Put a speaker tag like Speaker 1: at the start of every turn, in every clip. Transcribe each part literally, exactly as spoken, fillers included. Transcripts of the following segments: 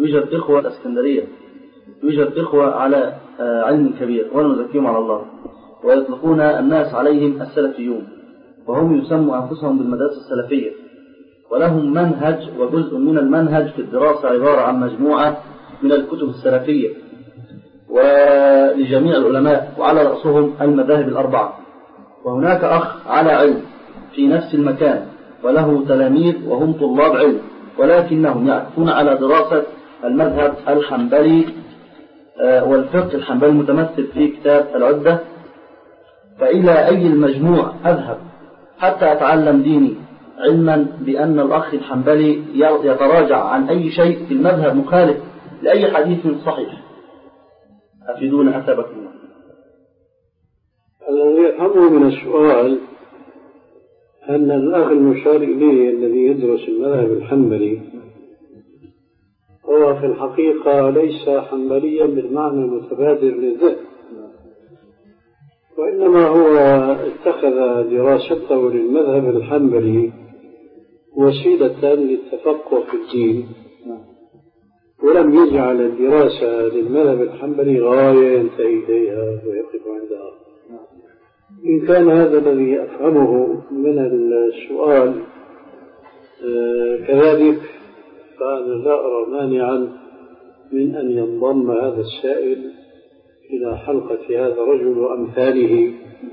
Speaker 1: يوجد إخوة الإسكندرية، يوجد إخوة على علم كبير ولا نزكيهم على الله، ويطلقون الناس عليهم السلفيون، وهم يسموا أنفسهم بالمدارس السلفية، ولهم منهج وجزء من المنهج في الدراسة عبارة عن مجموعة من الكتب السلفية ولجميع العلماء، وعلى رأسهم المذاهب الأربعة. وهناك أخ على علم في نفس المكان وله تلاميذ وهم طلاب علم، ولكنهم يعكفون على دراسة المذهب الحنبلي والفقه الحنبلي المتمثل في كتاب العدة. فإلى أي المجموع أذهب حتى أتعلم ديني، علما بأن الأخ الحنبلي يتراجع عن أي شيء في المذهب مخالف لأي حديث صحيح؟ أفيدون أثابكم الله.
Speaker 2: الذي يفهمه من السؤال أن الأخ المشار إليه الذي يدرس المذهب الحنبلي هو في الحقيقة ليس حنبليا بالمعنى المتبادر للذهن، وإنما هو اتخذ دراسته للمذهب الحنبلي وسيلة للتفقه في الدين، ولم يجعل الدراسة للمذهب الحنبلي غاية ينتهي إليها ويقف عندها. إن كان هذا الذي أفهمه من السؤال كذلك، فأنا لا أرى مانعا من أن ينضم هذا السائل إلى حلقة هذا الرجل وأمثاله،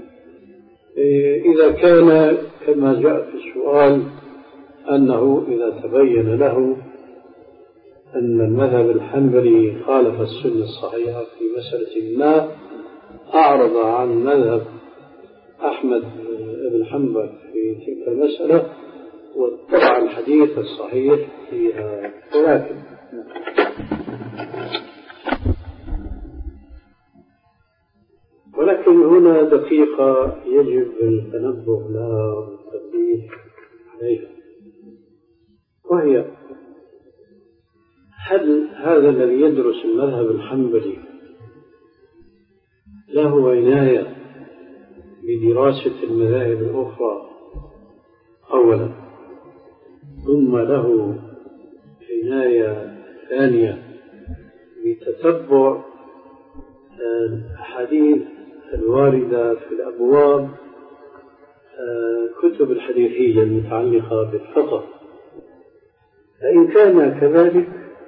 Speaker 2: إذا كان كما جاء في السؤال أنه إذا تبين له أن المذهب الحنبلي خالف السنة الصحيحة في مسألة ما، أعرض عن مذهب أحمد بن حنبل في تلك المسألة واتبع الحديث الصحيح فيها. ولكن ولكن هنا دقيقة يجب التنبه لها والتنبيه عليها، وهي هل هذا الذي يدرس المذهب الحنبلي له عناية بدراسة المذاهب الأخرى أولا، ثم له عناية ثانية بتتبع الأحاديث الواردة في الأبواب كتب الحديثية المتعلقة بالفقه؟ فإن كان كذلك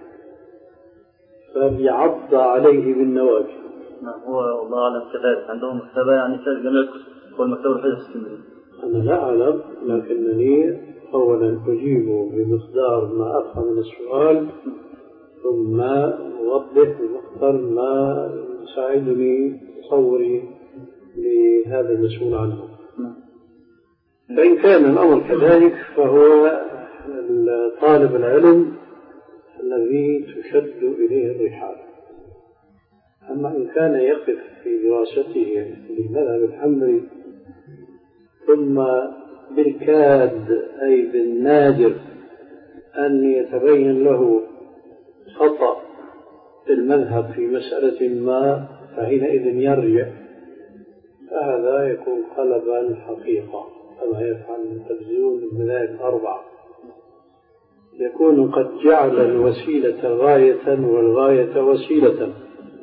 Speaker 2: فليعض عليه بالنواجذ.
Speaker 1: نعم، هو والله أعلم كذلك، عندهم مكتبة يعني في جميع الكتب، هو المكتبة الوحيدة في اسكندرية.
Speaker 2: أنا لا أعلم، لكنني أولا أجيب بمقدار ما أفهم من السؤال، ثم أوضح بمقدار ما يساعدني تصوري لهذا المسؤول عنه. فإن كان الأمر كذلك فهو طالب العلم الذي تشد إليه الرحال. أما إن كان يقف في دراسته للمذهب الحنبلي ثم بالكاد أي بالنادر أن يتبين له خطأ في المذهب في مسألة ما، فحينئذ يرجع، فهذا يكون قلبا حقيقة كما يفعل المتبذلون المذاهب الأربعة، يكون قد جعل الوسيلة غاية والغاية وسيلة.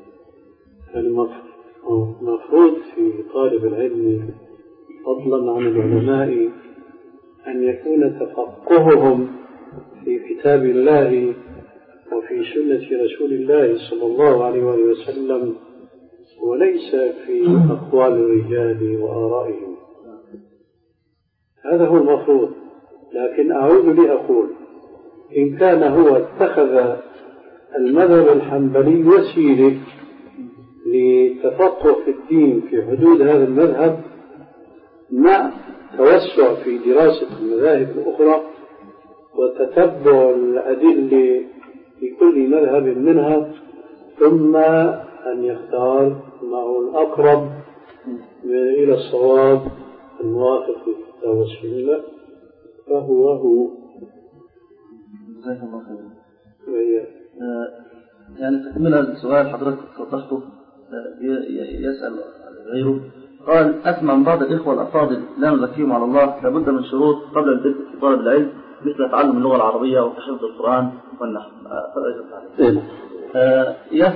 Speaker 2: المفروض في طالب العلم فضلا عن العلماء أن يكون تفقههم في كتاب الله وفي سنة رسول الله صلى الله عليه وسلم، وليس في أقوال الرجال وآرائهم. هذا هو المفروض. لكن أعود لأقول إن كان هو اتخذ المذهب الحنبلي وسيلة لتفقه في الدين في حدود هذا المذهب مع توسع في دراسة المذاهب الأخرى وتتبع الأدلة لكل مذهب منها، ثم أن يختار ما هو الأقرب إلى الصواب الموافق للكتاب والسنة، فهو هو.
Speaker 1: جزاك الله خير. يعني تكملة السؤال حضرتك وضحته، يسأل غيره قال: أسمع من بعض الإخوة الأفاضل لا نزكيهم على الله لابد من شروط قبل البدء في طلب العلم مثل تعلم اللغة العربية وحفظ القرآن والنحو. فليست عليه.